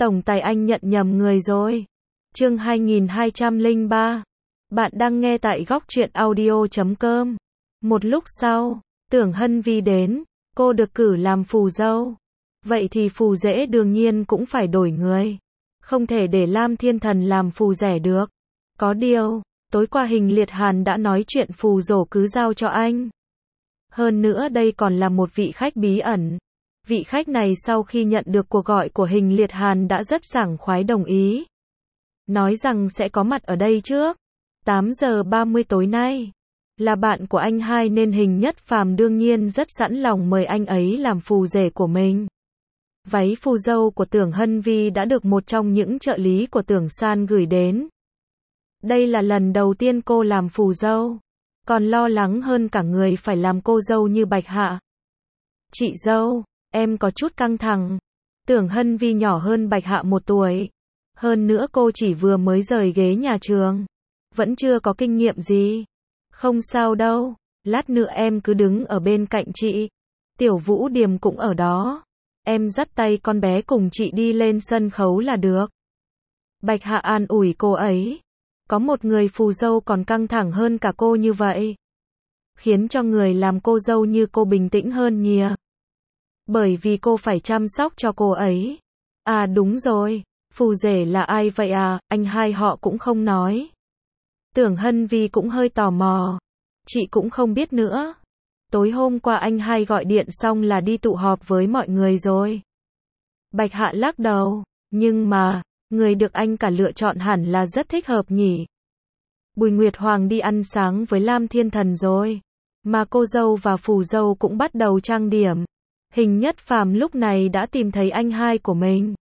Tổng tài anh nhận nhầm người rồi. Chương 2203. Bạn đang nghe tại góc truyện audio.com. Một lúc sau, Tưởng Hân Vi đến, cô được cử làm phù dâu. Vậy thì phù rể đương nhiên cũng phải đổi người. Không thể để Lam Thiên Thần làm phù rể được. Có điều, tối qua Hình Liệt Hàn đã nói chuyện phù rổ cứ giao cho anh. Hơn nữa đây còn là một vị khách bí ẩn. Vị khách này sau khi nhận được cuộc gọi của Hình Liệt Hàn đã rất sảng khoái đồng ý. Nói rằng sẽ có mặt ở đây trước 8 giờ 30 tối nay. Là bạn của anh hai nên Hình Nhất Phàm đương nhiên rất sẵn lòng mời anh ấy làm phù rể của mình. Váy phù dâu của Tưởng Hân Vi đã được một trong những trợ lý của Tưởng San gửi đến. Đây là lần đầu tiên cô làm phù dâu. Còn lo lắng hơn cả người phải làm cô dâu như Bạch Hạ. Chị dâu, em có chút căng thẳng. Tưởng Hân Vi nhỏ hơn Bạch Hạ 1 tuổi. Hơn nữa cô chỉ vừa mới rời ghế nhà trường. Vẫn chưa có kinh nghiệm gì. Không sao đâu, lát nữa em cứ đứng ở bên cạnh chị. Tiểu Vũ Điềm cũng ở đó. Em dắt tay con bé cùng chị đi lên sân khấu là được. Bạch Hạ an ủi cô ấy. Có một người phù dâu còn căng thẳng hơn cả cô như vậy. Khiến cho người làm cô dâu như cô bình tĩnh hơn nhiều. Bởi vì cô phải chăm sóc cho cô ấy. À đúng rồi, phù rể là ai vậy à, anh hai họ cũng không nói. Tưởng Hân Vi cũng hơi tò mò. Chị cũng không biết nữa. Tối hôm qua anh hai gọi điện xong là đi tụ họp với mọi người rồi. Bạch Hạ lắc đầu, nhưng mà, người được anh cả lựa chọn hẳn là rất thích hợp nhỉ. Bùi Nguyệt Hoàng đi ăn sáng với Lam Thiên Thần rồi. Mà cô dâu và phù dâu cũng bắt đầu trang điểm. Hình Nhất Phàm lúc này đã tìm thấy anh hai của mình.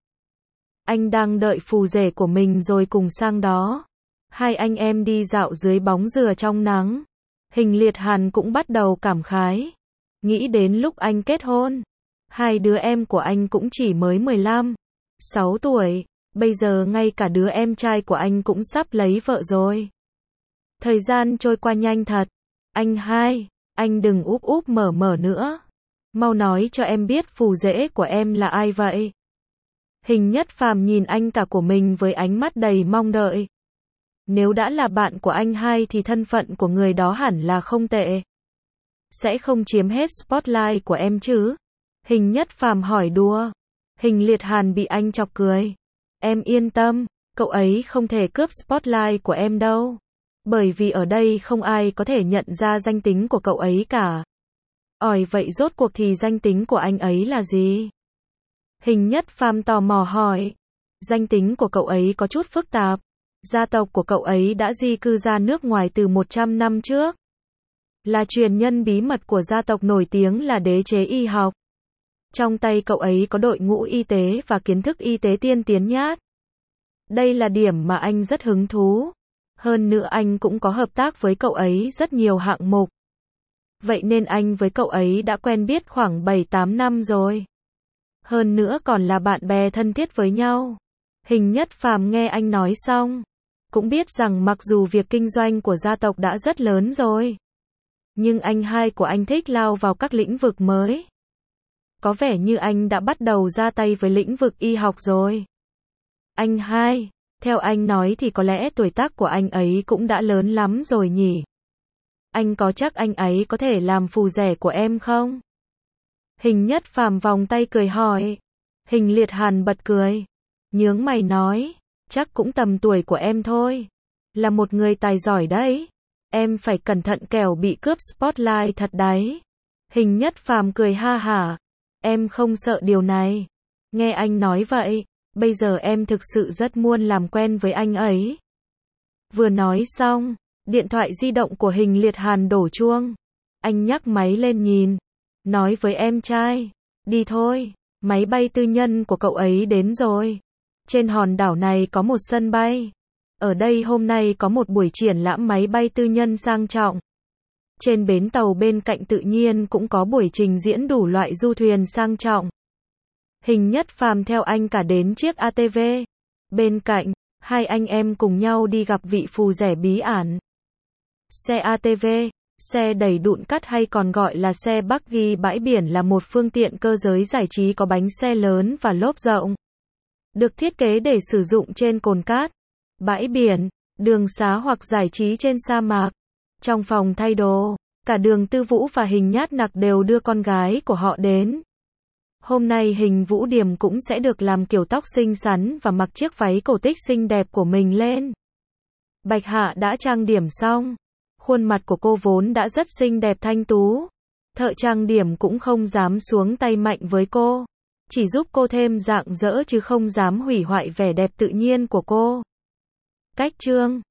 Anh đang đợi phù rể của mình rồi cùng sang đó. Hai anh em đi dạo dưới bóng dừa trong nắng. Hình Liệt Hàn cũng bắt đầu cảm khái. Nghĩ đến lúc anh kết hôn. Hai đứa em của anh cũng chỉ mới 15, 6 tuổi. Bây giờ ngay cả đứa em trai của anh cũng sắp lấy vợ rồi. Thời gian trôi qua nhanh thật. Anh hai, anh đừng úp úp mở mở nữa. Mau nói cho em biết phù rể của em là ai vậy? Hình Nhất Phàm nhìn anh cả của mình với ánh mắt đầy mong đợi. Nếu đã là bạn của anh hai thì thân phận của người đó hẳn là không tệ. Sẽ không chiếm hết spotlight của em chứ? Hình Nhất Phàm hỏi đùa. Hình Liệt Hàn bị anh chọc cười. Em yên tâm, cậu ấy không thể cướp spotlight của em đâu. Bởi vì ở đây không ai có thể nhận ra danh tính của cậu ấy cả. Ỏi vậy rốt cuộc thì danh tính của anh ấy là gì? Hình Nhất Phàm tò mò hỏi. Danh tính của cậu ấy có chút phức tạp. Gia tộc của cậu ấy đã di cư ra nước ngoài từ 100 năm trước. Là truyền nhân bí mật của gia tộc nổi tiếng là đế chế y học. Trong tay cậu ấy có đội ngũ y tế và kiến thức y tế tiên tiến nhất. Đây là điểm mà anh rất hứng thú. Hơn nữa anh cũng có hợp tác với cậu ấy rất nhiều hạng mục. Vậy nên anh với cậu ấy đã quen biết khoảng 7-8 năm rồi. Hơn nữa còn là bạn bè thân thiết với nhau. Hình Nhất Phàm nghe anh nói xong. Cũng biết rằng mặc dù việc kinh doanh của gia tộc đã rất lớn rồi. Nhưng anh hai của anh thích lao vào các lĩnh vực mới. Có vẻ như anh đã bắt đầu ra tay với lĩnh vực y học rồi. Anh hai, theo anh nói thì có lẽ tuổi tác của anh ấy cũng đã lớn lắm rồi nhỉ? Anh có chắc anh ấy có thể làm phù rể của em không? Hình Nhất Phàm vòng tay cười hỏi. Hình Liệt Hàn bật cười. Nhướng mày nói, chắc cũng tầm tuổi của em thôi. Là một người tài giỏi đấy. Em phải cẩn thận kẻo bị cướp spotlight thật đấy. Hình Nhất Phàm cười ha hả. Em không sợ điều này. Nghe anh nói vậy, bây giờ em thực sự rất muốn làm quen với anh ấy. Vừa nói xong, điện thoại di động của Hình Liệt Hàn đổ chuông. Anh nhắc máy lên nhìn. Nói với em trai, đi thôi, máy bay tư nhân của cậu ấy đến rồi. Trên hòn đảo này có một sân bay. Ở đây hôm nay có một buổi triển lãm máy bay tư nhân sang trọng. Trên bến tàu bên cạnh tự nhiên cũng có buổi trình diễn đủ loại du thuyền sang trọng. Hình Nhất Phàm theo anh cả đến chiếc ATV. Bên cạnh, hai anh em cùng nhau đi gặp vị phù rể bí ẩn. Xe ATV, xe đẩy đụn cắt hay còn gọi là xe buggy bãi biển là một phương tiện cơ giới giải trí có bánh xe lớn và lốp rộng. được thiết kế để sử dụng trên cồn cát, bãi biển, đường xá hoặc giải trí trên sa mạc. Trong phòng thay đồ, cả Đường Tư Vũ và Hình Nhát Nặc đều đưa con gái của họ đến. Hôm nay Hình Vũ Điềm cũng sẽ được làm kiểu tóc xinh xắn và mặc chiếc váy cổ tích xinh đẹp của mình lên. Bạch Hạ đã trang điểm xong. Khuôn mặt của cô vốn đã rất xinh đẹp thanh tú. Thợ trang điểm cũng không dám xuống tay mạnh với cô. Chỉ giúp cô thêm rạng rỡ chứ không dám hủy hoại vẻ đẹp tự nhiên của cô. Cách trương